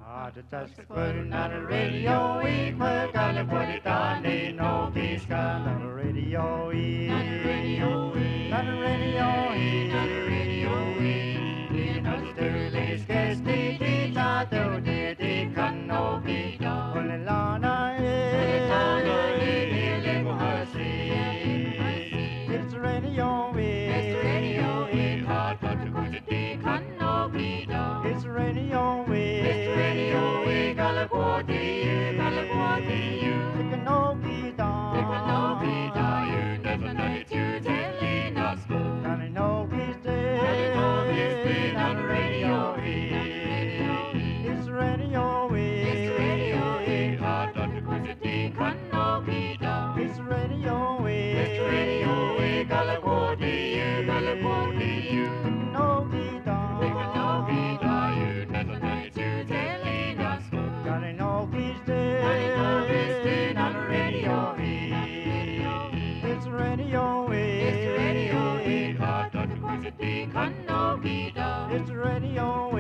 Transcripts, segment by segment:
Just putting on the radio, we gotta put it on, ain't no peace on the radio, not the radio, not the radio, not the radio, not the sterling, scarce the tato, the can no be done. Olelana, it's the radio, it's the radio, hot, but the good can no be done. It's the radio, It's radio,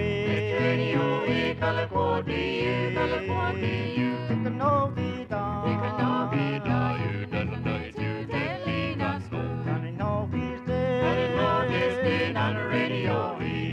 California, California, take a no be down. Take a no be down, you doesn't know it's you telling us. Johnny no he's dead. Johnny no he's dead on the radio.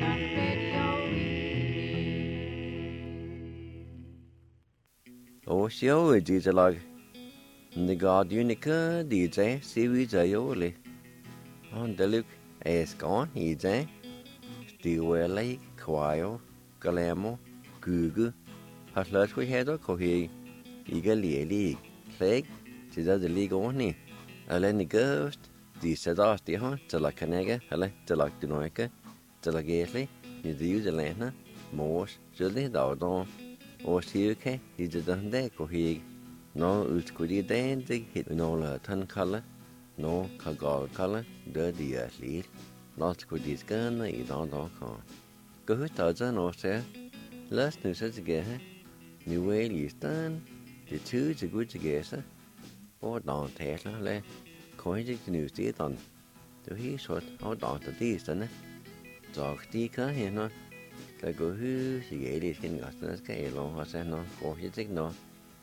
Ồ xíu rồi chị là người God unica DJ series aioli. On the look as gone DJ. Still like Quail, Galamo, Gugu. Has last we had a cohe. Eagerly, Clegg, she does the league on me. I let the ghost, the Sadas the hunt, till like Canega, I like to like the Noica, till like Gately, you the use the lantern, Morse, Julie, Dawdon. Og cirka i det der kohig no uskudi den det hit no la tan kala no kagal kala de dia lir no skudi skana I don ka go hutta za no se last nu se ge ni wel I stan de tu ze gut ze gesa og don tesla le koi je nu se don du hi shot og don de dis den så de ka her no cái cô hư thì vậy đi xin gặp nó cái lo họ sẽ nó có gì thích nó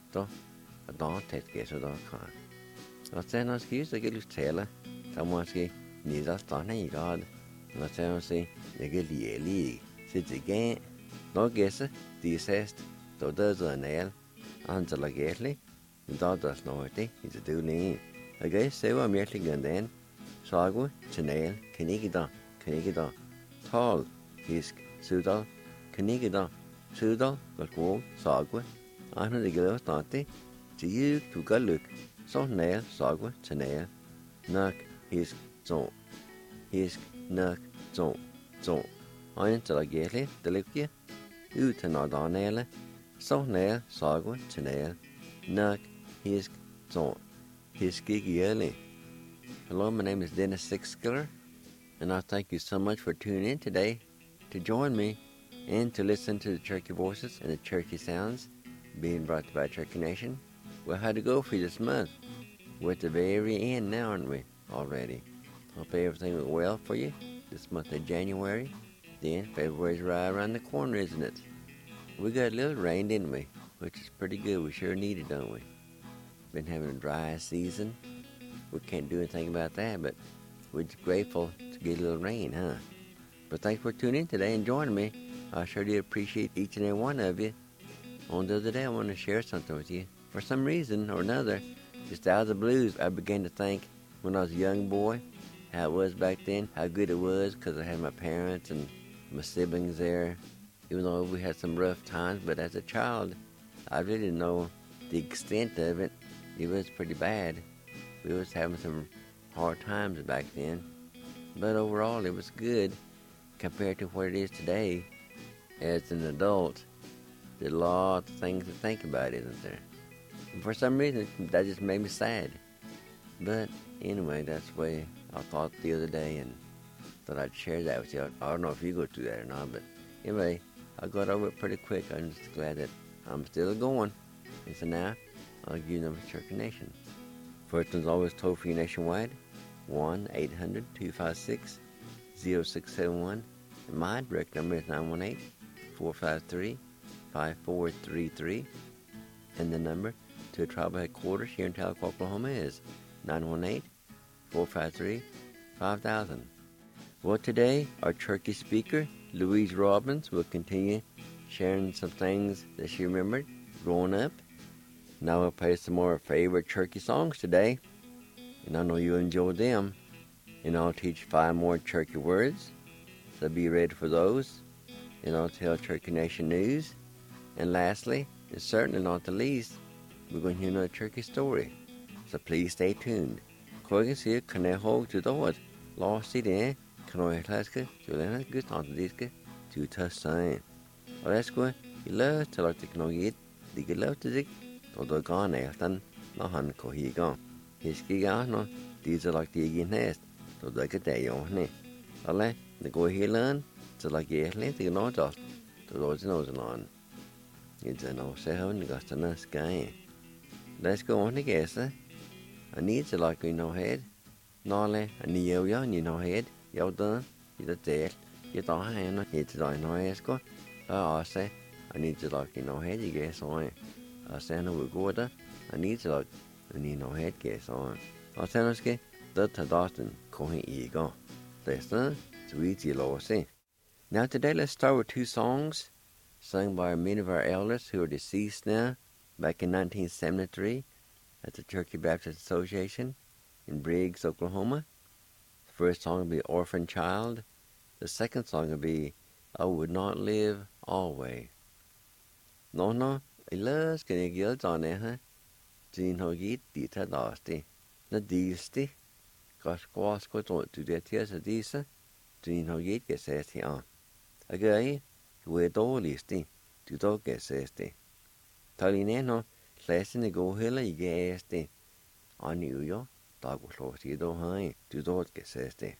đó thật cái số đó cả nó sẽ nó kêu cái lúc trẻ là sao mà cái nhìn ra tao này có nó sẽ nó sẽ cái lì sẽ chỉ cái nó cái sẽ đi xét tôi đỡ rồi này anh sẽ là cái này đó đó nói thế thì tự nhiên cái sẽ vào miếng gần đến sao cũng chân này cái đó tall his Sudal, Canigida, Sudal, Galco, Sagua, Anna de Gilles Dante, to you to Galuk, so nail, Sagua, to nail, Nuck, his zone, Nuck, zone, I until I get it, the Lucia, you to not on nail, so nail, Sagua, to nail, Nuck, his zone, his giggy early. Hello, my name is Dennis Sixskiller, and I thank you so much for tuning in today. To join me and to listen to the Cherokee voices and the Cherokee sounds being brought to you by Cherokee Nation. Well, how to go for this month? We're at the very end now, aren't we, already? Hope everything went well for you this month of January. Then February's right around the corner, isn't it? We got a little rain, didn't we? Which is pretty good. We sure need it, don't we? Been having a dry season. We can't do anything about that, but we're just grateful to get a little rain, huh? But thanks for tuning in today and joining me. I sure do appreciate each and every one of you. On the other day, I want to share something with you. For some reason or another, just out of the blues, I began to think when I was a young boy, how it was back then, how good it was because I had my parents and my siblings there. Even though we had some rough times, but as a child, I really didn't know the extent of it. It was pretty bad. We was having some hard times back then. But overall, it was good. Compared to what it is today, as an adult, there's a lot of things to think about, isn't there? And for some reason, that just made me sad. But anyway, that's the way I thought the other day, and thought I'd share that with you. I don't know if you go through that or not, but anyway, I got over it pretty quick. I'm just glad that I'm still going. And so now, I'll give you the number of Cherokee Nation. First one's always toll free nationwide, 1-800-256-0671. My direct number is 918-453-5685. 918-438-5433. And the number to tribal headquarters here in Tahlequah, Oklahoma is 918-453-5000. Well, today, our Cherokee speaker, Louise Robbins, will continue sharing some things that she remembered growing up. Now we'll play some more favorite Cherokee songs today, and I know you'll enjoy them. And I'll teach 5 more Cherokee words, so be ready for those. And I'll tell Cherokee Nation news. And lastly, and certainly not the least, we're going to hear another Cherokee story. So please stay tuned. Koigas here, Kaneho to the what? Lost it in, Kanoy Klaska, Juliana Gustantadiska, to Tussain. Or let's go, you love to like the Kanoyit, the love to the Todogan Elton, Mahan Kohigan. His Gigano, these are like the Iggy Nest, to the day on it. Ale, the go here learn, to like the Atlantic and all dust, to those nose on. It's an old seven, the Gustana sky. Let's go on together. I need to like in no head. Nole, a neo young in no head. Yo done, you the dead. You don't have it's like no esco. I say, I need to like in no head, you guess on. I say, no, we go there. I need to like, I need no head, guess on. I say, no, ski, the Tadaston, going ego. Listen, sweet yellow see. Now, today, let's start with 2 songs sung by many of our elders who are deceased now, back in 1973 at the Cherokee Baptist Association in Briggs, Oklahoma. The first song will be Orphan Child. The second song will be I Would Not Live Always. No, I love getting guilt on it, huh? Jean Hogit, Dita Dasti. The Disti, Goshquasco to the tears of Disa, Jean Hogit gets says here. Again, we do listi, to do get says the. Talineno, class in the go hill, you get the. On New York, dog was lost, you do high, to do get says the.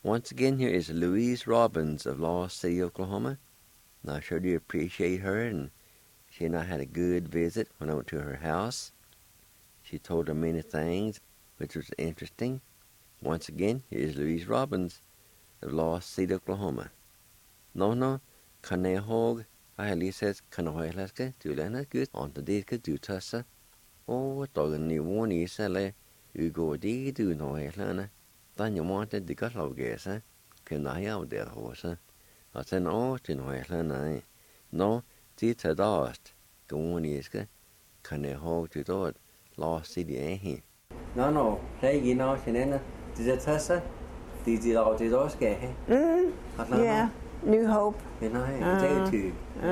Once again, here is Louise Robbins of Lost City, Oklahoma. And I sure do appreciate her, and she and I had a good visit when I went to her house. She told her many things, which was interesting. Once again, here is Louise Robbins of Lost City, Oklahoma. No, kanehog, I says, kanohelaska, tulana good, on the dika do tassa. Oh, dogan ni one is a le, you go di do no helana. Then you wanted the gut of gas, can I out there horse? I said, oh, to no helana. No, it's a dust. Go on is good. Kanehog to do it. Lost City, eh? No, hey, you know, Shanana, did it tassa? Did you all do those get? Yeah, New Hope. You know, it's too.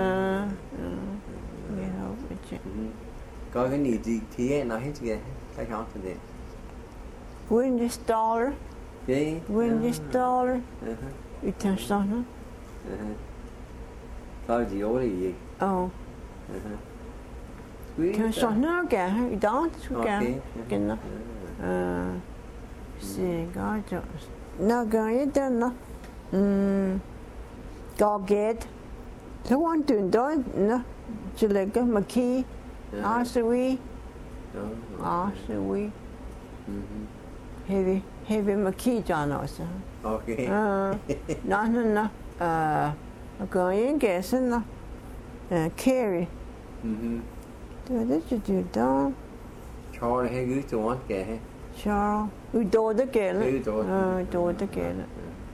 New Hope, it's it. Có cái gì thì em nói hết kìa, cái khó thì đấy. Windistaller. Đấy. Windistaller. Utan sådana. Sao gì ố gì? Ja. Utan sådana kan idag så kan. Se gato. Någon är denna. Gaget. Så var inte då, så lägger man key. Asawi. Heavy maki John also. Okay. No. Going guessing carry. Do this you do down. Charlie hay gửi cho anh kìa. Charles. Do the gale. Do the gale.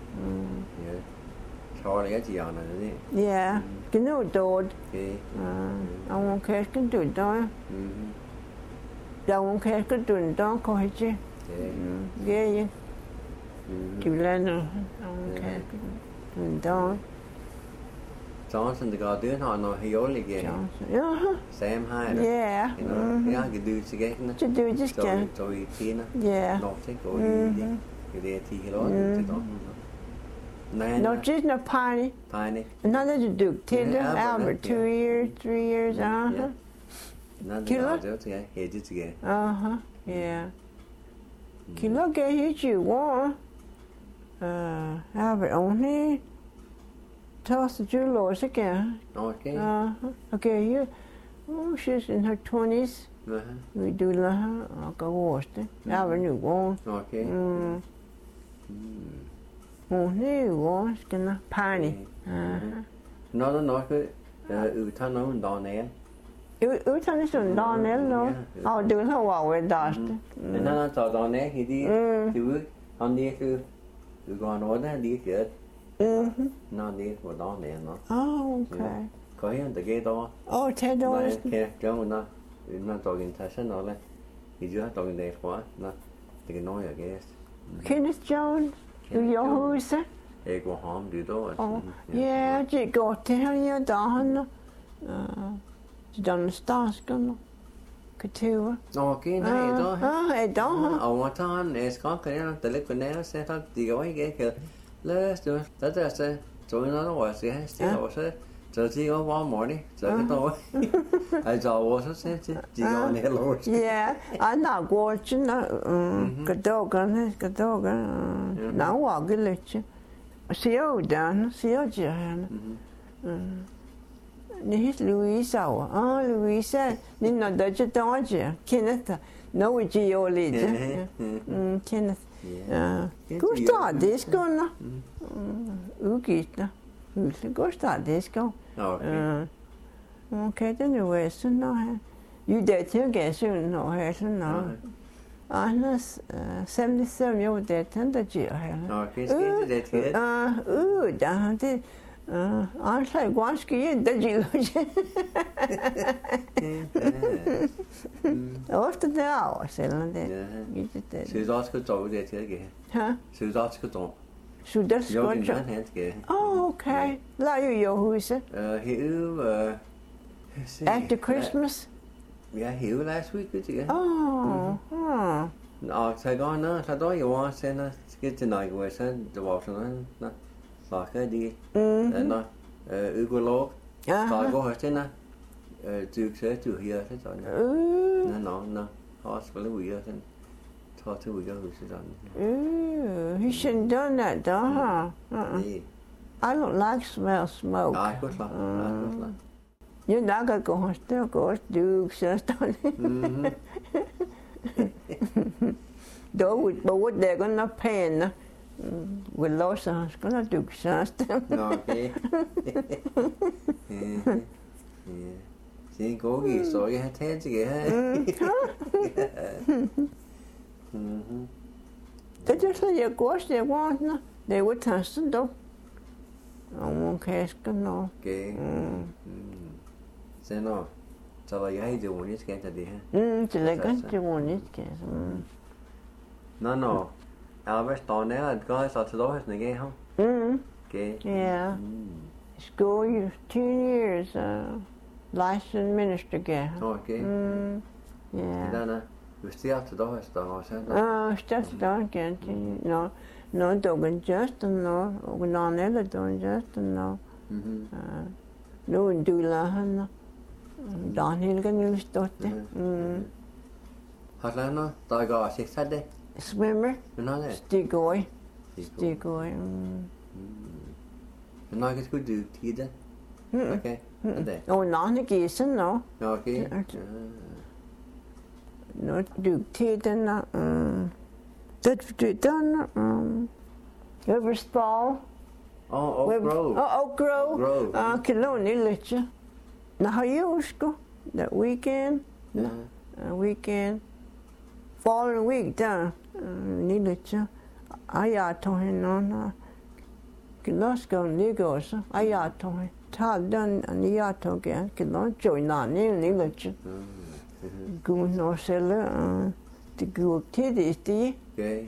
Charlie cái gì à này? Yeah. Cái nó đồ. Ông cái đồ đó. Ông cái đồ đó coi chứ. Ghê. Chịu lên rồi. Ông cái đồ đó. Johnson the guy doing how no he only get. Sam Hyder. Yeah. Yeah, you do it again. To do just get. So we can. Yeah. Not take go. You there tea hello. No, just no Piney. Another to Duke Taylor, Albert, 2 years, 3 years, Another Killer? Headed together. Yeah. Killer get hit you one. Albert only. Toss the jewelers again. Okay. Okay, here. Oh, she's in her 20s. We do her. I'll go watch it. Albert knew one. Okay. New ones gonna Piney. Nó cái utan nó đòn nè. Utan is on Donnell, no. I'll do her while we're dust. Nó cho đòn nè thì đi bước on đi cứ còn nói đó đi kìa. Nó đi của đòn nè nó. Oh, okay. Có hiện tại cái đó. Oh, Ted Doris. Cái nó cho cái thay sinh nó lên. Thì chưa cho cái này quá nó thì cái nói ở cái. Kenneth Jones. Your who's that? Jeg går ham du da. Yeah, she got to her your dawn. She done the stars gonna. Couture. Okay, nej då. Då. Og han skal kan det lidt kunne se at de går ikke kan. Lad os det der så noget var så her stiger også. Så de går bare morgen, så kan du. Altså også så til de går ned lort. Yeah, I'm not watching. Cái dogan. Now walk a little. See you down, see you Jan. This Louisa. Louisa. Nina Dutch Dodge. Kenneth. No, we geolid. Kenneth. Go start this gonna. Ugita. Go start this go. Okay, then you wear soon now. You did to get soon, no hair soon now. Anna's 77 year old dead tender year. Okay, det är down there. I say, once again, did you? After the hour, said that. Så det også går det til ikke. Så det også går. Så det skal jo. Oh, okay. Lad jo huset. After Christmas. Ja, hele last week det ikke. Oh. Og så går nå, så der jo også sender skal til noget hvor så det var sådan noget. Bakker de. Nå, økolog. Så går høsten nå. Du ser du her så sådan. Nå. Også vel vi er sådan. Thought we go who's done. He shouldn't done that, though, huh? Yeah. I don't like smell smoke. I could laugh. You're not going to go still go do just on it. Though what they're going to pay, we lost us, going to do something. Okay. Yeah. See, go get so you had hands again. They just let you go, they want, they would test it, though. I won't cash, no. Okay. Say no. So you had to when it's getting to the hand. So they got to one this case. No. Albert Stone there, guys, I said, oh, it's again, huh? Okay. Yeah. School, 2 years, licensed minister again. Okay. Yeah. Then, we still have to do it, though, I said. Just done again. No, doing Justin, no. No, never doing Justin, no. No, do la, Donald can use that. How's that now? Do I go 6 Saturday? Swimmer, You know that? Stigoy. And I get good do tea then? Okay. Oh, not a geese, no. Okay. No, do tea then, that's done, Riverspall. Oh, Oak Grove. Oak Grove. Grove. Kiloni Litcha. Now, you go that weekend. Weekend. Following week, down. Nilitcha. I told him, no. Let's go, Nigos. I told him. Tal done, and I told him, Kilon join on in Nilitcha. Go no seller, the good titties, the. Okay.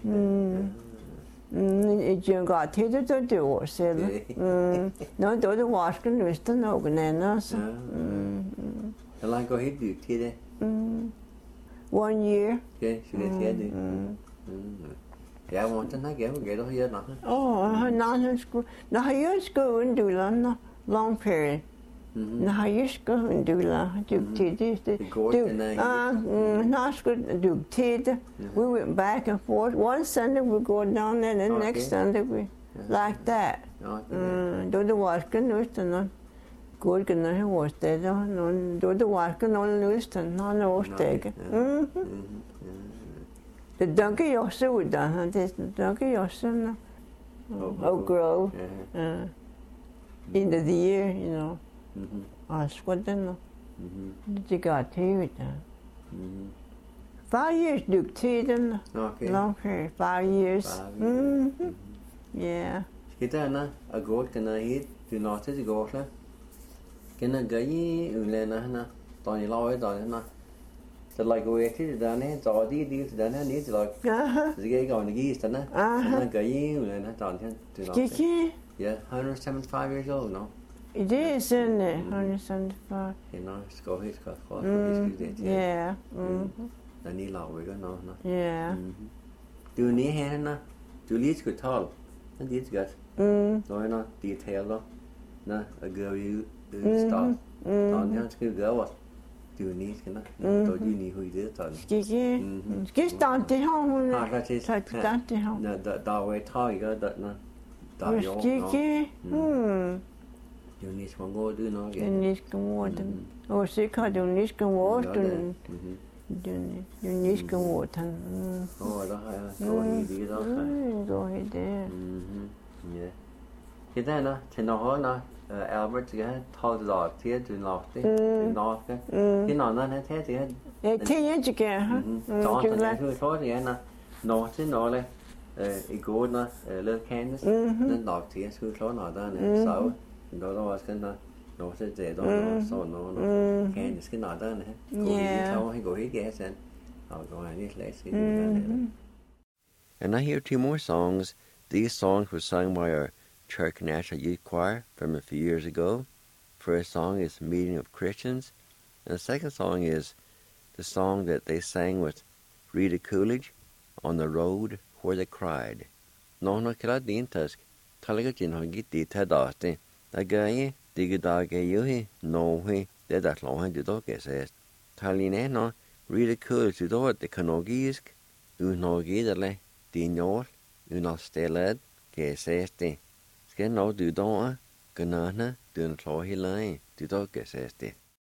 You got to do or sell. No, do the washing with the no bananas. And I go ahead do tea then? 1 year. Okay, so get here do. Yeah, I want to get over here nothing. Oh, not school. Now, you school and do long period. Now, you school and do tea. Not school do tea. We went back and forth. One Sunday we go down there, and the next Sunday we like that. Do the washing with the good and I was there. Do the washing on Lewiston, on the Osteg. The donkey also would done. The donkey also, Oak Grove. End of the year, you know. I sweat them. They got tea with them. 5 years, Duke tea them. Long period, 5 years. Yeah. Cái đó na, ở gỗ cái này hít, từ nó tới gỗ là, cái này cái lên na, toàn như lâu ấy rồi na, so like we actually done it, so đi done it, it's like, cái gọi là gì đó na, cái lên na toàn thế, từ nó. Yeah, 175 years old, no. It is, isn't it? 175. You know, it's go hit, got caught. Yeah. Là ní lâu với cái nó. Yeah. Từ ní hè na, từ lý cái tall, nó lý cái. Nói nó detail đó, na, a girl you start, toàn nhá cái girl was, từ ní cái nó, tôi đi ní hui đấy toàn. Cái start thì không, start thì không. Da way tall cái đó na, da yo nó. You need to go do no again. You need to go to. Oh, see, you need to go to. You need to go to. Oh, đó hay, go đi đó hay. Go there. Yeah. Cái đó nó, thì nó hỏi nó, Albert cái thao dò thế từ lọt thế, từ nó cái nó thế thì. Thế nhá chị kìa hả? Đó là cái thôi thì nó thế nó này, go nó lên Kansas, nên lọt thì cái số nó đó này, sáu. Đó là cái nó sẽ dễ đó nó sau nó cái cái nó đó này yeah hay go hit gas and I'll go and let's see. And I hear 2 more songs. These songs were sung by our Church National Youth Choir from a few years ago. First song is Meeting of Christians, and the second song is the song that they sang with Rita Coolidge, On the Road Where They Cried. Nó kira din task talaga chin hogi ti ta da te. Tagay digda ge yuhi no he de dat lo han do ke se. Taline no Rita Coolidge do the kanogisk unogidale, dinol, unalstelad, geseste. Skal nå du da, ganana, dun trohilai, du da geseste.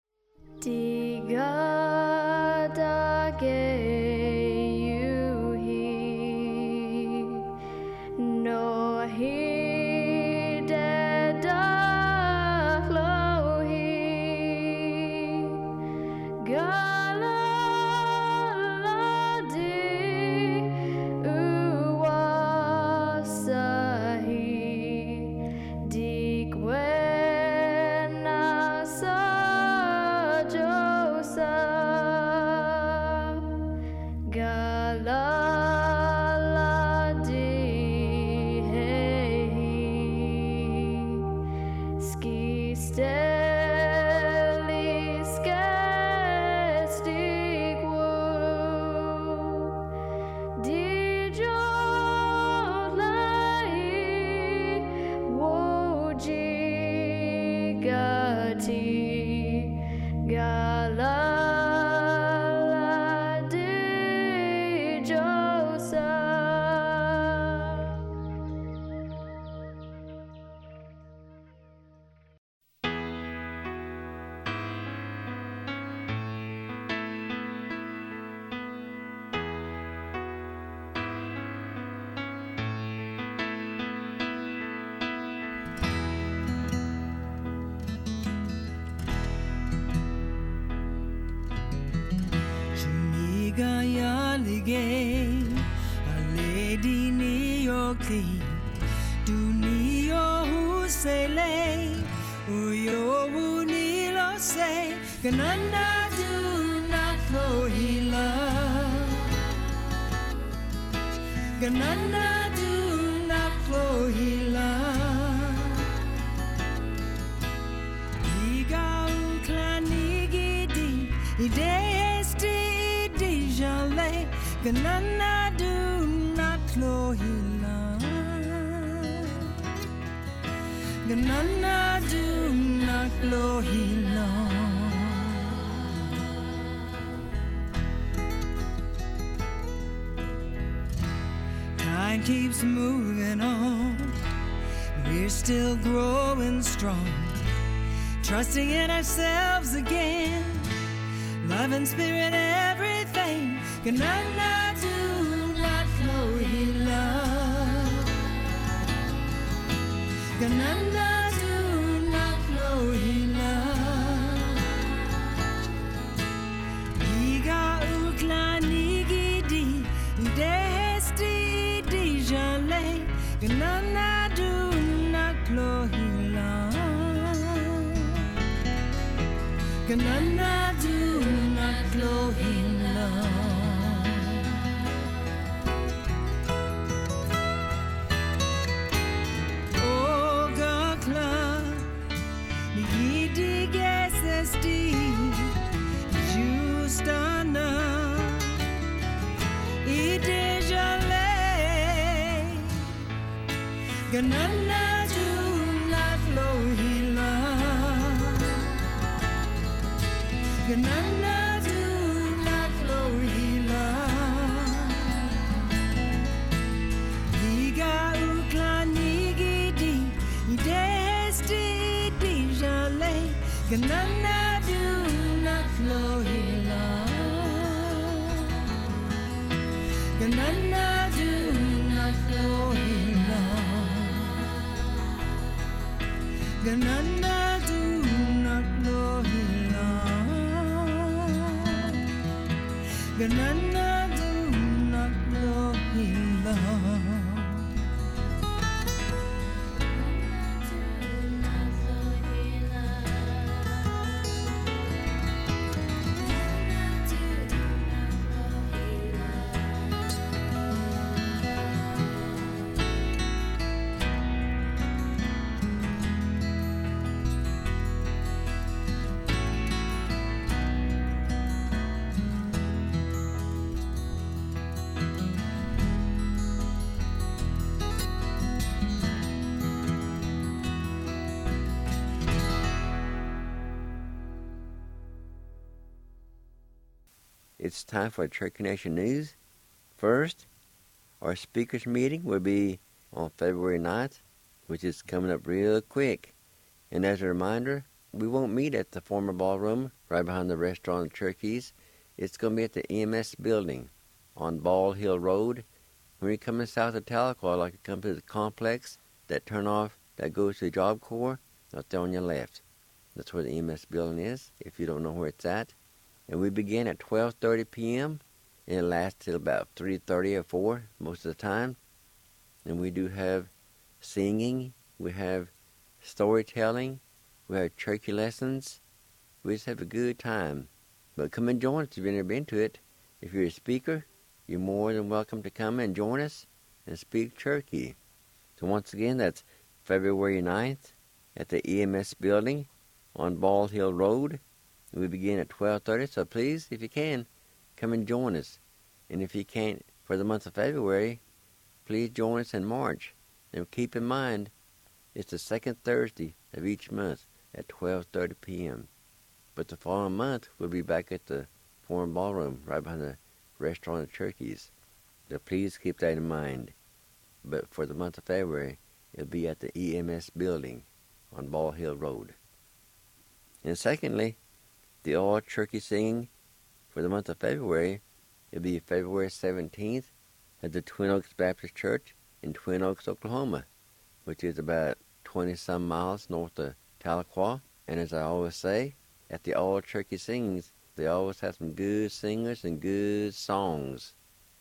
A lady New York, do New York say, Uyo Nilo say, Gananda do not flow hila. Gananda do not flow hila. Iga uklanigidi, idesti dijale. Ganana do not clohila. Ganana do not clohila. Time keeps moving on. We're still growing strong, trusting in ourselves again. Love and spirit, everything. Ganana do not clohila. Ganana do not clohila. Iga ukla nigidi, desti dijale. Ganana do not clohila. Ganana do not clohila. Ganana do not clohila. Ganana do not clohila. Iga ukla nigidi, desti dijale. Ganana do not clohila. Ganana do not clohila. Ganana do not clohila. Ganana do not clohila. It's time for Church Connection News First, our speakers meeting will be on February 9th, which is coming up real quick. And as a reminder, we won't meet at the former ballroom right behind the restaurant and Turkeys. It's going to be at the EMS building on Ball Hill Road. When you're coming south of Tahlequah, like you come to the complex, that turnoff that goes to the Job Corps, out there on your left. That's where the EMS building is, if you don't know where it's at. And we begin at 12:30 p.m., and it lasts till about 3:30 or 4 most of the time. And we do have singing, we have storytelling, we have turkey lessons. We just have a good time. But come and join us if you've never been to it. If you're a speaker, you're more than welcome to come and join us and speak turkey. So once again, that's February 9th at the EMS building on Ball Hill Road. We begin at 12:30, so please, if you can, come and join us. And if you can't for the month of February, please join us in March. And keep in mind, it's the second Thursday of each month at 12:30 p.m. But the following month, we'll be back at the Foreign Ballroom right behind the restaurant and Turkeys. So please keep that in mind. But for the month of February, it'll be at the EMS building on Ball Hill Road. And secondly, the all turkey singing for the month of February, it'll be February 17th at the Twin Oaks Baptist Church in Twin Oaks, Oklahoma, which is about 20-some miles north of Tahlequah. And as I always say, at the all turkey singings, they always have some good singers and good songs.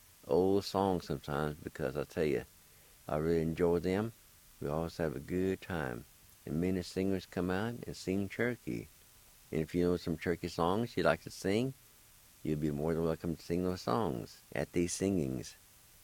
Old songs sometimes, because I tell you, I really enjoy them. We always have a good time. And many singers come out and sing turkey. And if you know some turkey songs you'd like to sing, you'll be more than welcome to sing those songs at these singings.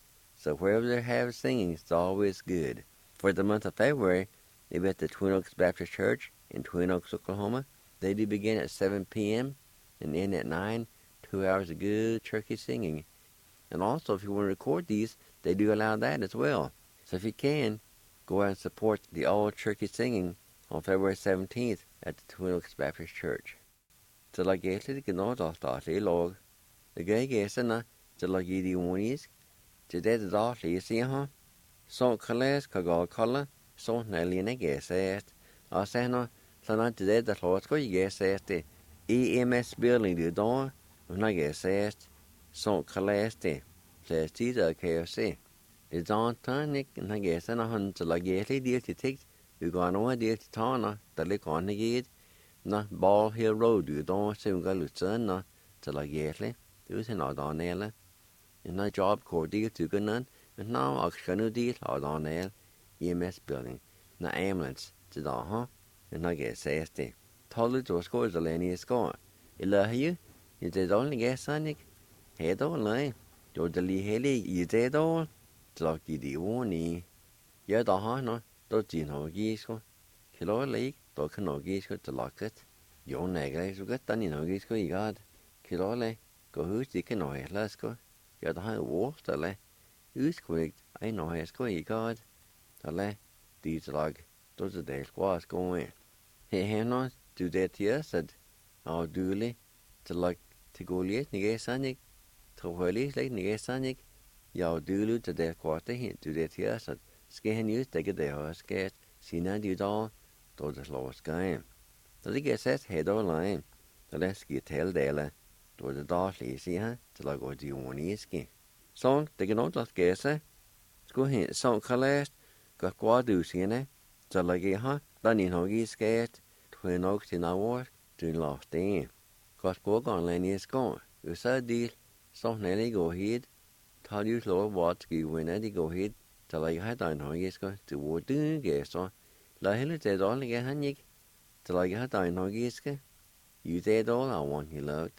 So wherever they have singings, it's always good. For the month of February, they'll be at the Twin Oaks Baptist Church in Twin Oaks, Oklahoma. They do begin at 7 p.m. and end at 9, 2 hours of good turkey singing. And also, if you want to record these, they do allow that as well. So if you can, go out and support the all turkey singing on February 17th at the Twin Oaks Baptist Church. Så la gæslet ikke noget, der starter i lov. Det gør gæsterne, så la give de unis. Til det der siger han, så kaldes kagal kalde, så nælliende gæsest. Og senere, så til det der slår skal gæsest det. EMS building det der, og når gæsest, så kaldes det. Så tider kan jeg se. Det er sådan ikke, når gæsterne han så la gæslet det til tægt. Vi går nogle det til tårner, der ligger an i Når Ball Hill Road det der, så vi går løsden, når så la gæslet. Det er til noget andet. Når Job Corps det til gunnen, men når aksjoner det har andet. EMS building. Når ambulance til der har. Når gæstes det. Tallet og skål så længe i skår. Eller her, det er dårligt gæsterne ikke. Her dårligt. Det er lige heldig i det dårligt. Så giver de ordene. Ja, der har noget. Der er noget gæsker. Kan du ikke? Der kan noget gæsker til lakket. Jo, nægge så godt, der er noget gæsker i gad. Kan du ikke? Gå hus, det kan noget heller Ja, der har jo vores, eller? Udskvægt, ej noget hesker i gad. Eller? Det er lag. Der er det skvar skående. Her noget, du det til os, at afdøle til lag til gå lidt, ikke sådan ikke? Tror jeg lige slet ikke sådan ikke? Jeg afdøle til det skvar det hen, du det til os, at skal han just ikke det har skat, siden de der det slår skæm. Så det kan sætte her der lege. Så lad os give til dele. Der det daglige siger han, til at gå de uniske. Så det kan nok lade gæse. Skulle hen så kan læst, gør godt du siger så lade her, der ni nok i skat, tror nok til noget, du lader det. Godt gå gang længe i skår. Så del, så når de går hit, tager de slår vort skive, når de går hit. Så lad jeg have dig noget, jeg skal til hvor du gæster. Lad heller det dårlige han ikke. Så lad jeg have dig noget, jeg skal. You det dårlige, I want you loved.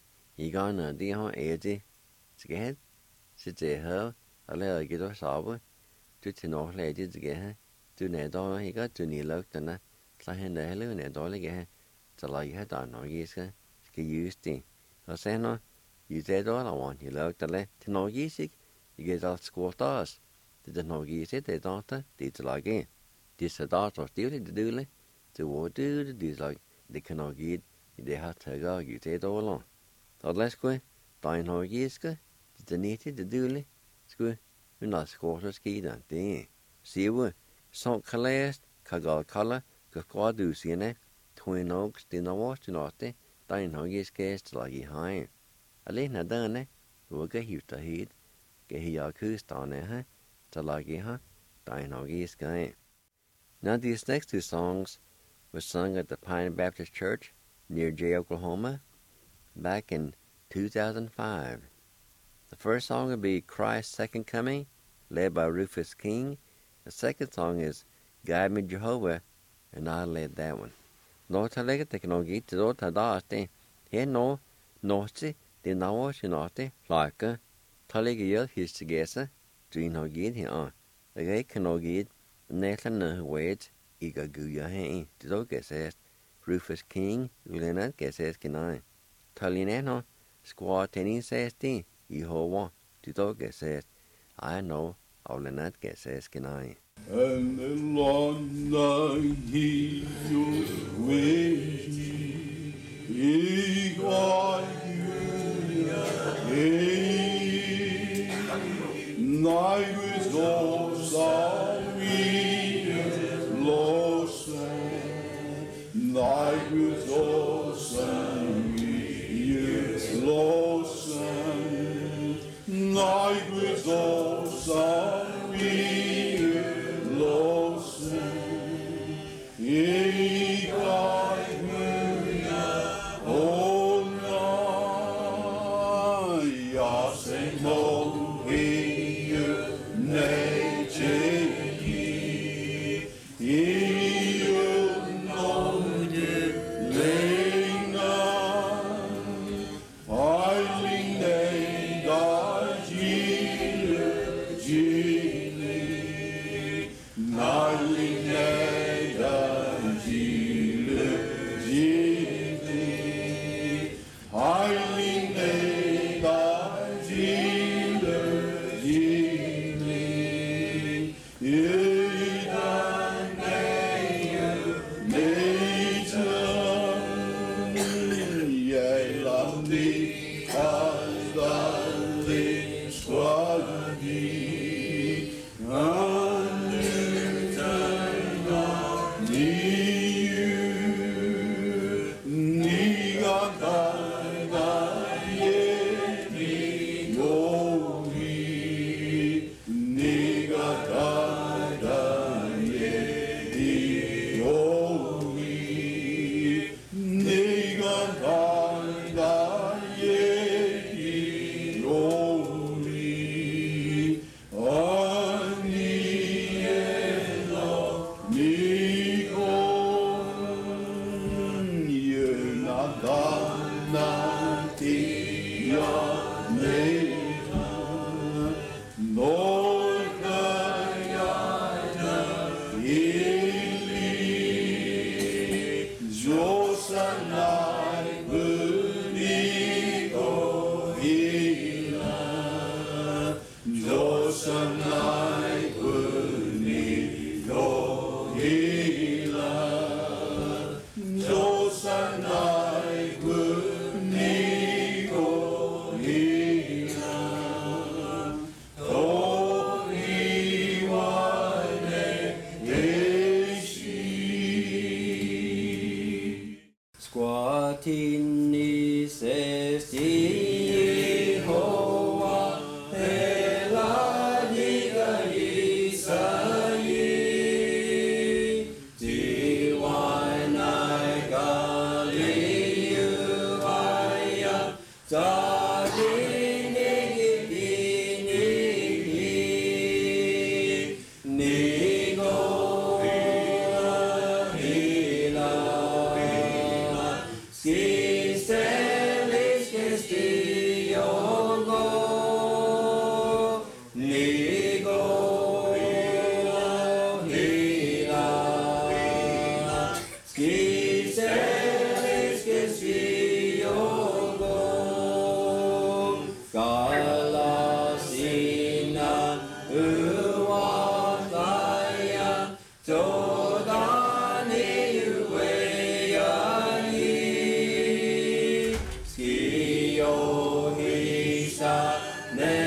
I går når de har æde. Skal have. Så det her, og lad jeg give dig sabbe. Du til nok lad det skal have. Du nær dårlige, ikke du nær loved denne. Så han der heller nær dårlige have. Så lad jeg have dig noget, jeg skal. Skal use det. Og senere, you det dårlige, I want you loved. Eller til noget, jeg skal. Jeg giver dig skåret os. Det er nok i sig, det er data, det er til lage. Disse data stille det døle, til hvor det er slag, det kan nok give, det har taget i det dårlig. Så lad os gå, der er nok i skal, Danite de dule, sku, unaskårta skida, det. Siwa, sånt kalast, kagal kalla, kakwadu sine, Twin Oaks, dinawastinate, dainhogis lagi hain. Alena dane, uga huta hid, gehiakustane ha, talagi ha, dainhogis gain. Now these next two songs were sung at the Pine Baptist Church near Jay, Oklahoma, back in 2005. The first song will be Christ's Second Coming, led by Rufus King. The second song is Guide Me Jehovah, and I led that one. No talega teknologi to do tadaste, he no noche de nawashinate, like talega yell his together, dream no gid he on. The gay canogid, Nathan wait, Iga Guya Hay, to do guesses, Rufus King, Ulena guesses canine. Talineno, squad tenny says tea, Yehovah, to do guesses, I know, Ulena guesses canine. And the Lord he you wish he got you night was all sorry lost night was all sorry lost night was all sorry Ne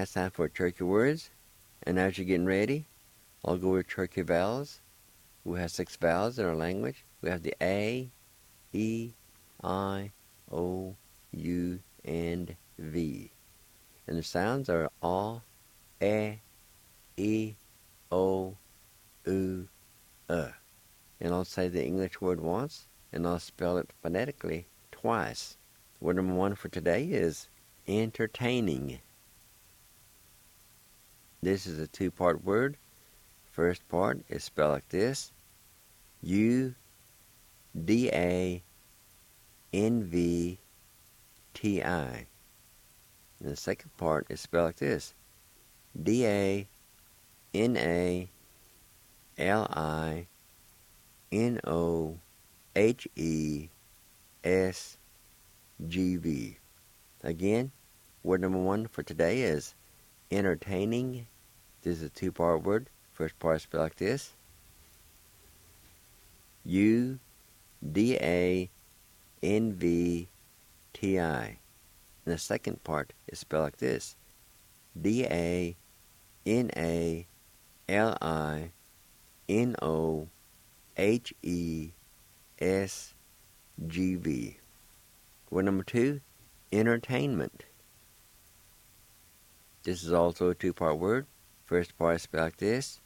it's time for turkey words. And as you're getting ready, I'll go with turkey vowels. We have 6 vowels in our language. We have the A, E, I, O, U, and V. And the sounds are A, E, O, U, And I'll say the English word once, and I'll spell it phonetically twice. Word number 1 for today is entertaining. This is a 2-part word. First part is spelled like this: U-D-A-N-V-T-I. And the second part is spelled like this: D-A-N-A-L-I-N-O-H-E-S-G-V. Again, word number 1 for today is entertaining. This is a 2-part word. First part is spelled like this: U-D-A-N-V-T-I. And the second part is spelled like this: D-A-N-A-L-I-N-O-H-E-S-G-V. Word number 2, entertainment. This is also a 2-part word. First part is spelled like this: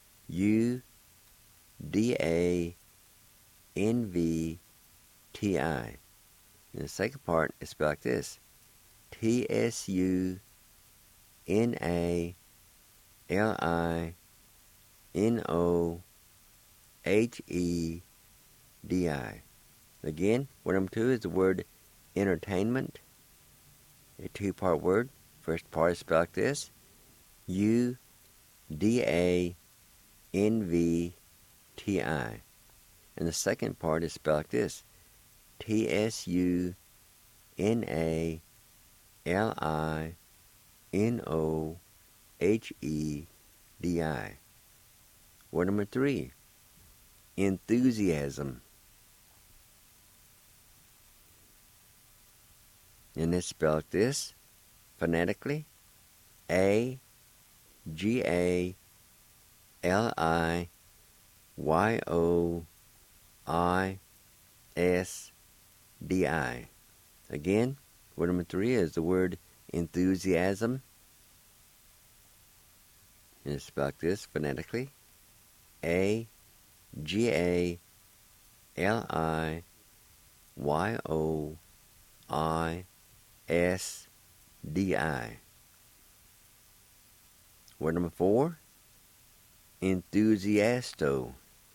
U-D-A-N-V-T-I. And the second part is spelled like this: T-S-U-N-A-L-I-N-O-H-E-D-I. Again, word number 2 is the word entertainment. A 2-part word. First part is spelled like this: U-D-A-N-V-T-I. And the second part is spelled like this: T-S-U-N-A-L-I-N-O-H-E-D-I. Word number 3, enthusiasm. And it's spelled like this, phonetically: A-G-A-L-I-Y-O-I-S-D-I. Again, word number 3 is the word enthusiasm. And it's spelled like this, phonetically: A-G-A-L-I-Y-O-I-S-D-I. Word number 4, enthusiasto.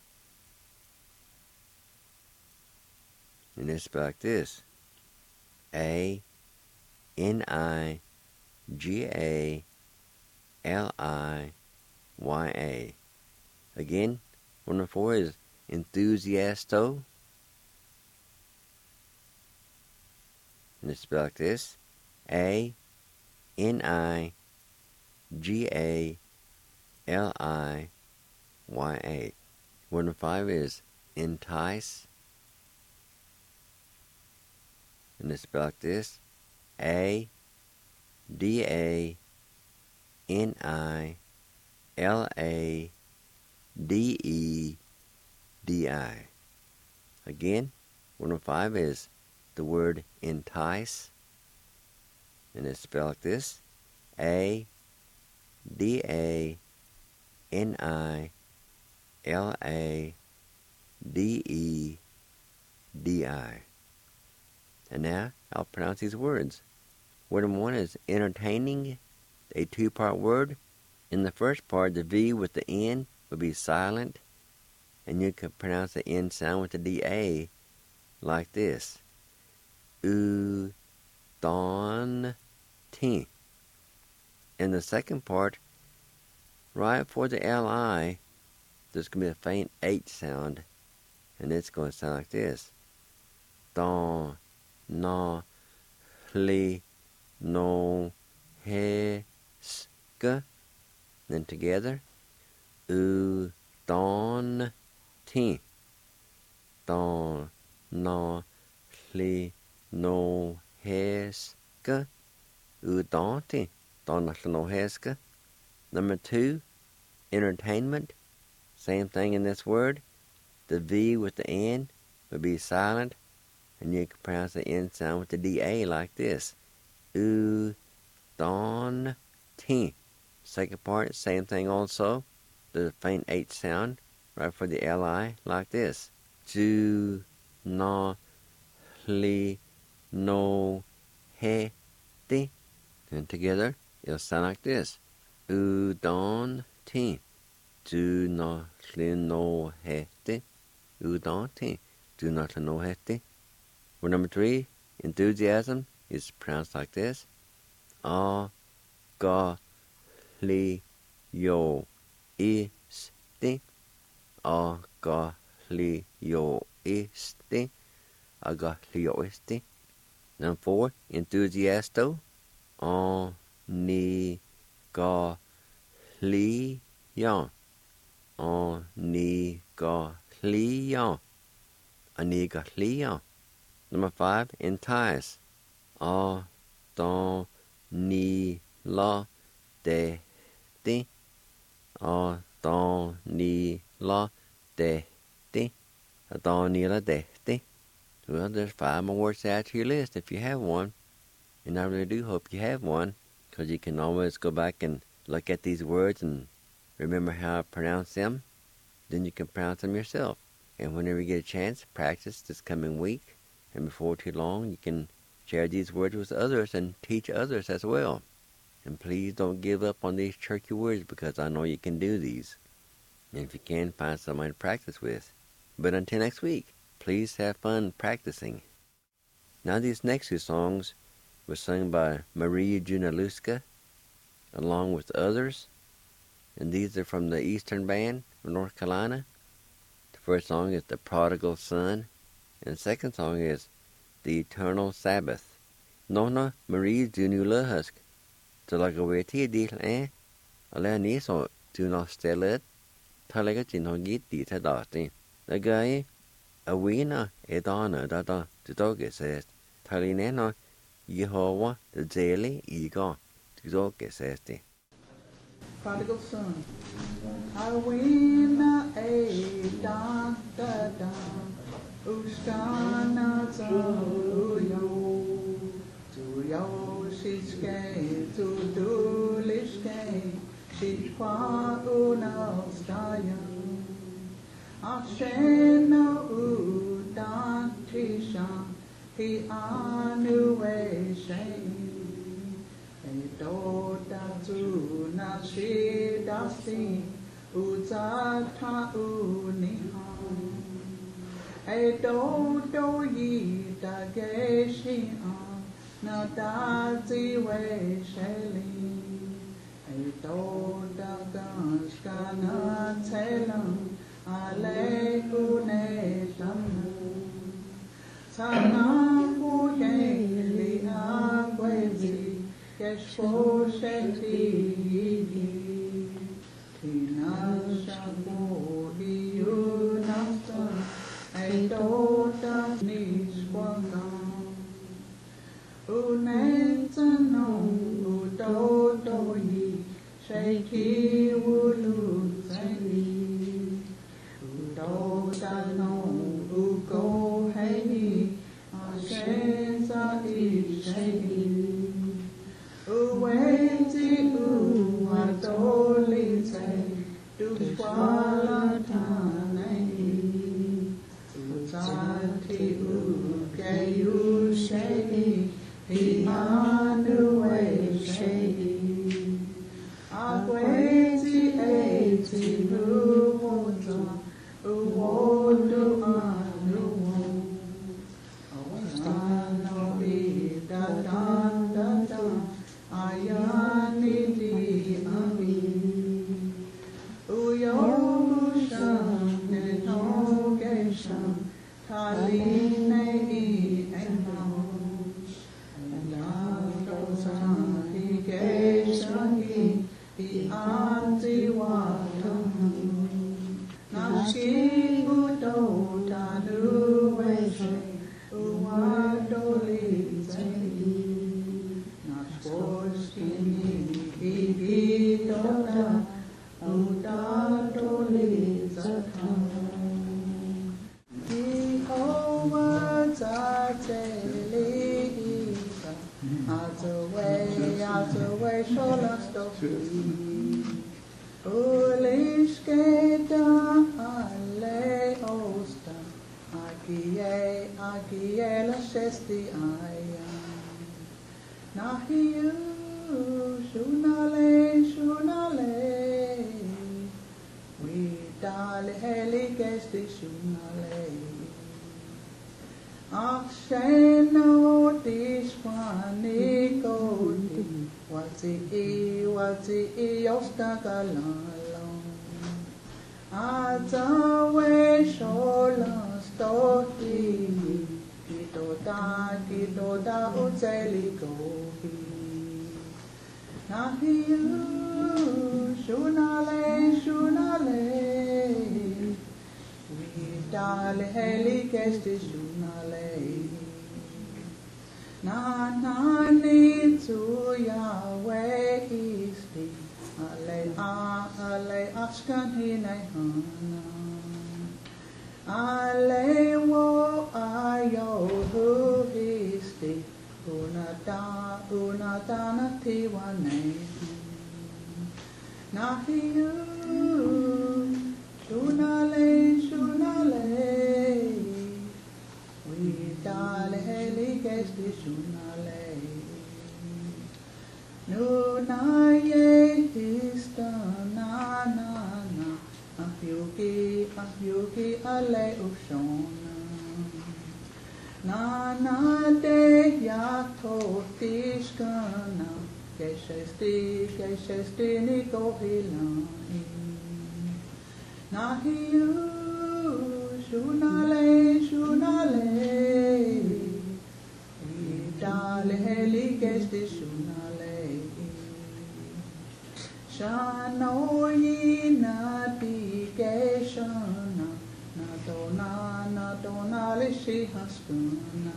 And it's spelled like this: A-N-I-G-A-L-I-Y-A. Again, word number 4 is enthusiasto. And it's spelled like this: A-N-I-G-A-L-I-Y-A. Word number 5 is entice. And it's spelled like this: A-D-A-N-I-L-A-D-E-D-I. Again, word number 5 is the word entice. And it's spelled like this: A-D-A-N-I-L-A-D-E-D-I. And now I'll pronounce these words. Word number 1 is entertaining, a 2-part word. In the first part, the V with the N would be silent, and you could pronounce the N sound with the D-A like this: U, Don, T. In the second part, right before the L-I, there's going to be a faint H sound, and it's going to sound like this: Don, Na, Li, No, He, Sk. Then together: U, Don, T. Don, Na, Li, No, He, Sk. U, Don, T. Donachanoheska. Number 2, entertainment. Same thing in this word. The V with the N would be silent, and you can pronounce the N sound with the DA like this. U, don, tin. Second part, same thing also. The faint H sound, right for the LI, like this. Ju, na, li, no, he, ti. And together, it'll sound like this. U, don, tin. Ju, na, li, no, he, ti. U, don, tin. Ju, na, li, no, he, ti. Word number 3, enthusiasm, is pronounced like this. A, ga, li, yo, isti. A, ga, li, yo, isti. A, ga, li, yo, isti. Number 4, enthusiasto. A, ni, ga, li, ya. A, ni, ga, li, ya. A, ni, ga, li, ya. Number 5, entice. A, don, ni, la, de, ti. A, don, ni, la, de, ti. A, don, ni, la, de, ti. Well, there's 5 more words to add to your list if you have one. And I really do hope you have one, because you can always go back and look at these words and remember how I pronounce them. Then you can pronounce them yourself. And whenever you get a chance, practice this coming week. And before too long, you can share these words with others and teach others as well. And please don't give up on these tricky words, because I know you can do these. And if you can, find somebody to practice with. But until next week, please have fun practicing. Now these next 2 songs were sung by Marie Junaluska along with others. And these are from the Eastern Band of North Carolina. The first song is The Prodigal Son. And the second song is The Eternal Sabbath. Nona Marie Junaluska. Talagaweti dil Alani so do not stell it. Talagati no git di tadati. The guy a wina edana dada to dog says. Talineno Yehovah the daily ego to dog says. Prodigal son. I win a da da da. Uskana to yo shishke to do lishke shikwa unastaya ashena udan trisha he anuwe shei edota tu nashi dasti uzata uniha edodo yi da geshi na dazi we sheli edoda gashkana telam ale une shamu sana kuyeli agwezi keshpo sheti tina shabu iyunasta edoda nishwaka Unetano udodoyi sheki wulu zeli udodano ugo hei ashenza isheki uwezi uadolite dushwala tanei utati ugeyu sheki He anuwe shei Agwezi eti nuwota Uwodu anuwo Awastano ida dan da da Ayani di ami Uyosha netogesha Taline I eno He anti watamu Nashi udo tanu weshe Uwadoli zeli Nashkoshkini Out away, solas dofi. Ulisketa alle osta. Agie la sesti aia. Nahiu, sunale. We dale heligesti sunale. Akseno disquani kodi. Wati osta galalong. Atawe sholas tohi. Kito da uteli gohi. Nahiu, sunale. We dale heligesti sunale. Nani tu Yahweh isti. Ale askan hinay hana. Ale wo ayo hu isti. Unata na tiwane. Nahiu, sunale. We dale heligesti sunale. Nuna ye hista na. Ahyuki ale ushona. Na de yato tishkana. Keshesti niko hilani. Nahiu, sunale. We dale heligesti sunale. Shanoyi na digeshana. Na dona lishi haskuna.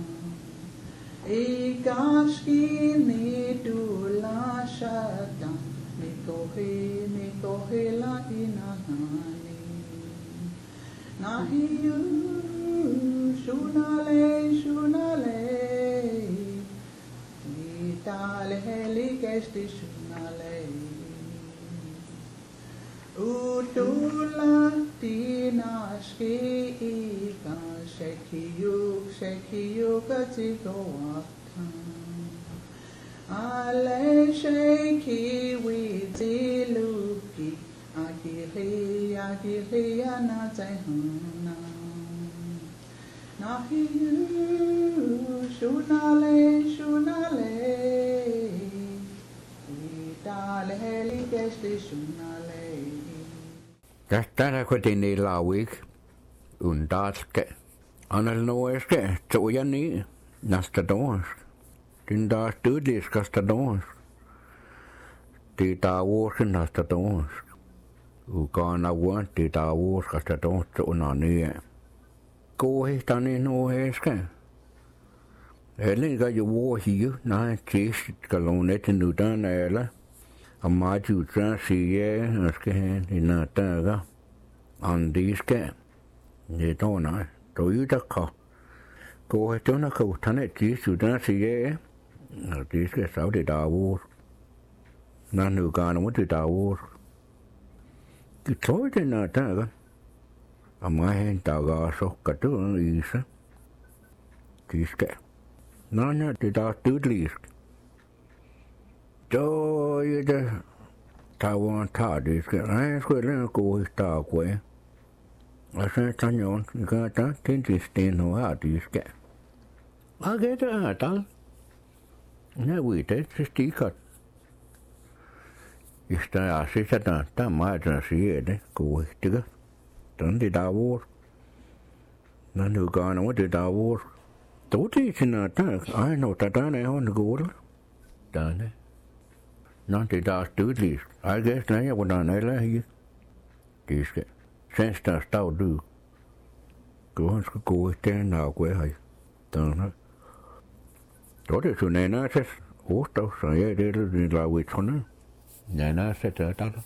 Ikashki ni dula shata. Nikohi la inahani. Nahiu, sunale. We dale heligesti sunale. Utula dinaski ika shekiyu katiko watan. Ale sheki wiziluki agiri anatehana. Nahiu, sunale. We dale heligesti sunale. Tästä kotiin lauik undalske. Anel noeske tojani nasta dons. Din taas tydliskasta dons. Tita vuosin nasta dons. Ukana vuon tita vuoskasta dons unanie. Kuuhistani nueske. Elinkä jo vuosi näin tiisit kalonetin utan äällä. Amma juutsan sige askehen ina taga andiske ne tona toyutaka ko hetona ko tane juutsan sige andiske saudi dawur nanu kana mutu dawur kitoite na taga amma hen taga sokkatu isa tiske nana tida tudlisk Joide Taiwan tadiske ai skulle gå i stagwe. Asa tanjon gata tintistin ho hadiske. Ageta atal. Ne uite stikat. Ista asita ta maata siede kuihtiga. Tanti davur. Nanu gana wati davur. Toti sinä ta aino tatane on kuulla. Tane. Nanti taas tydlis. Aikes näin kun on elähiä. Kiske. Sen taas taudu. Kuhansko kuihteen naukue. Tana. Todi sun enäses. Uustaussa ei edellyt niin lauitsona. Enää se täällä.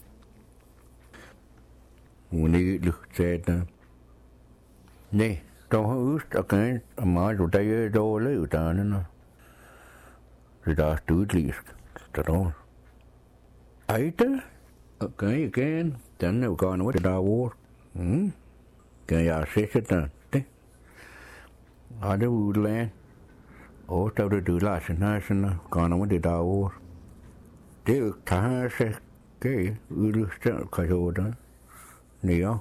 Uni lyhtseetä. Niin. Tuohon ystäkään. Mä tuota ei ole löytänyt. Det er studlisk. Det er Eite. Okay, again. Den er jo gone with the war. Kan jeg sætte den? Det. Er det udland? Og der er det lade sådan, gone with the war. Det er jo tager sig. Det er udløst, kan jeg da. Nede.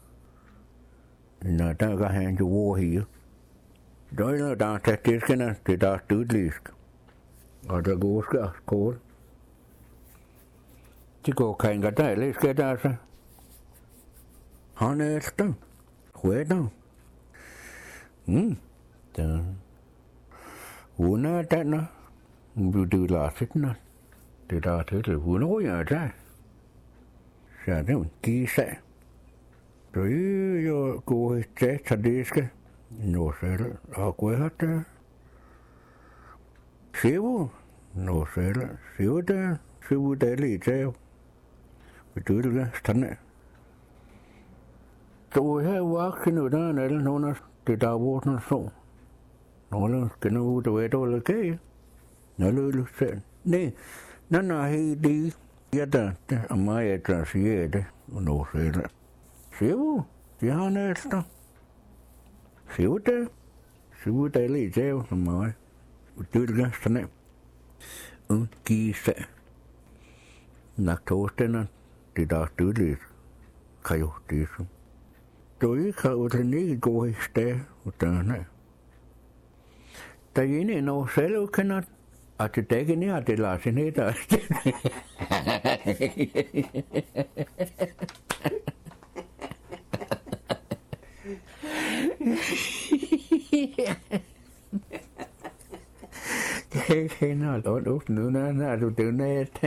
Når der kan han jo war her. Der er der statistikkerne, det er studlisk. Og der går skål. Det går kan godt der, læs skal der så. Han er efter. Hvad der? Der. Hun er den. Du lader sig den. Det der til hun ryger der. Så det er en gissag. Så jeg går i stedet til det skal. Nå selv. Og gå her der. Sivu. Nå selv. Sivu der. Sivu der lige til. Vi døde det stande. Så her var ikke noget der, eller nogen af det der var sådan så. Nogen skal nu ud og være dårlig kage. Nå lød selv. Nej, nej, helt det. Ja, det er mig, der siger det. Og nå selv. Sivu. Det har næsten. Sivu der. Sivu der lige til, som mig. Vi døde det stande. Og gisse. Naktostænder. Det der dødeligt, kan jo det som. Du ikke har udlændinget gå i sted, og der er. Der er inde når selv kender, at det dækker ned, det lader sig ned der. Det kender alt ondt nu, når du det net.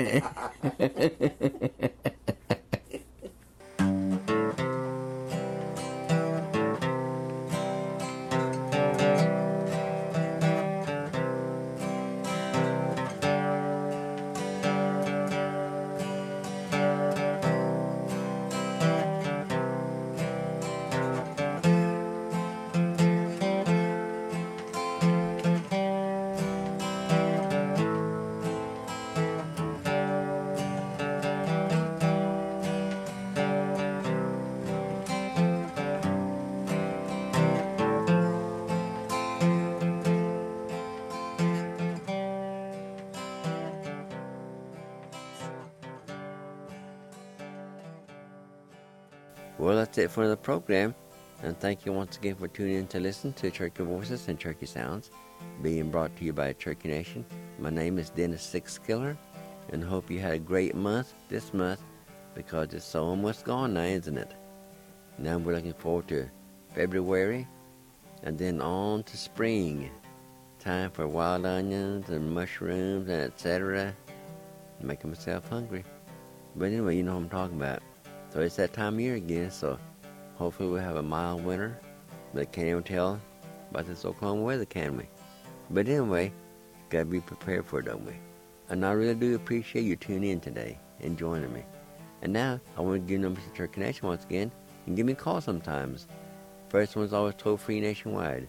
Well, that's it for the program, and thank you once again for tuning in to listen to Cherokee Voices and Cherokee Sounds, being brought to you by Cherokee Nation. My name is Dennis Sixkiller, and hope you had a great month this month, because it's so almost gone now, isn't it? Now we're looking forward to February, and then on to spring. Time for wild onions and mushrooms and etc. Making myself hungry. But anyway, you know what I'm talking about. So it's that time of year again, so hopefully we'll have a mild winter. But can't even tell about this Oklahoma weather, can we? But anyway, gotta be prepared for it, don't we? And I really do appreciate you tuning in today and joining me. And now, I want to give numbers to Cherokee Nation once again, and give me a call sometimes. First one's always toll-free nationwide,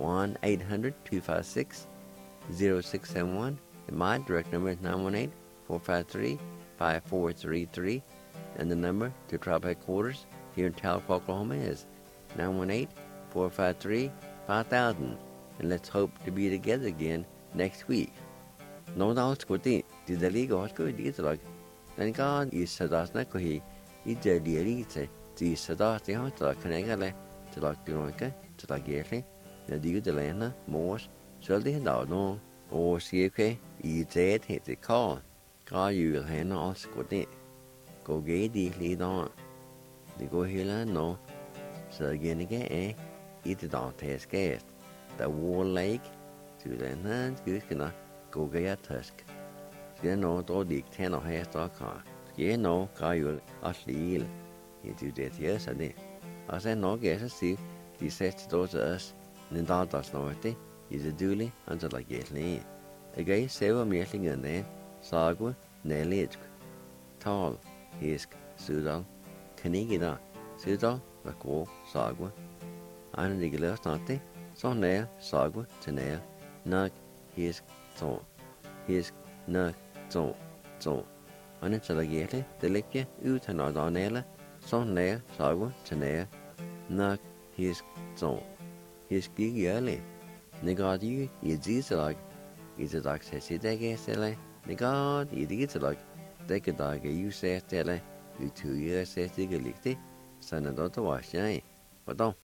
1-800-256-0671. And my direct number is 918-453-5433. And the number to tribal headquarters here in Tahlequah, Oklahoma is 918-453-5000. And let's hope to be together again next week. No doubt with the legal good is like then God is sadasna kohi is the elite the sadasti hot like canagale to like the to like yearly the do the lana mors so the no or see okay is that hit the call God you will hand us good it. Go gay lead on. The go here no. So again eat the dog taste gas. The wall lake to the hands good can go gay a tusk. Så no då dick ten och häst och car. Ge no car you asleep. Into that yes I did. I said no guess see the set to us. And that does not is a duly until like getting. A gay several meeting and then sagwa nellig. Tall. Hisk, Sudal, Kanigida, Sudal, Vakwo, Sagwa. Einer die gelöst hatte, so näher, Sagwa, zu näher, Nag, Hisk, so. his na zo zo. Anna talagele, delikje, utan ordanele, son nær, sago, tanær, na his zo. His gigale, negadi, yedizalag, izadag sesidege sele, negad, yedizalag, dekedag, you say tele, you 2 years, say, diggeligte, sanadota wash, Pardon.